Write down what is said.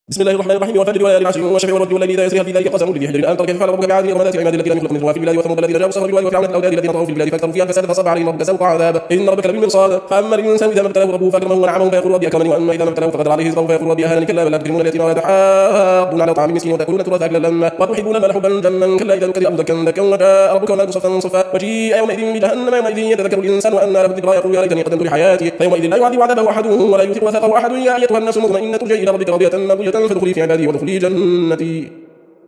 بسم الله الرحمن الرحيم. والفجر وليال العشر والشفع والوتر والليل إذا يسري هل في ذلك قسم لذي حجر ألم تر كيف فعل ربك بعاد إرم ذات العماد التي لم يخلق مثلها في البلاد وثمود الذين جابوا الصخر بالواد وفرعون الأولاد الذين طغوا في البلاد فأكثروا فيها الفساد فصب عليهم ربك سوط عذاب إن ربك لبالمرصاد. فأما الإنسان إذا ما ابتلاه ربه فأكرمه ونعمه فيقول ربي أكرمن وأما إذا ما ابتلاه فقدر عليه رزقه فيقول ربي أهانن كلا بل لا تكرمون اليتيم ولا تحاضون على طعام المسكين وتأكلون التراث أكلا لما وتحبون المال حبا جما كلا إذا دكت الأرض دكا دكا وجاء ربك والملك صفا صفا وجيء يومئذ بجهنم يومئذ يتذكر الإنسان وأنى له الذكرى يقول يا ليتني قدمت لحياتي فيومئذ لا يعذب عذابه أحد ولا يوثق وثاقه أحد يا أيتها النفس المطمئنة ارجعي إلى ربك راضية مرضية فادخلي في عبادي وادخلي جنتي.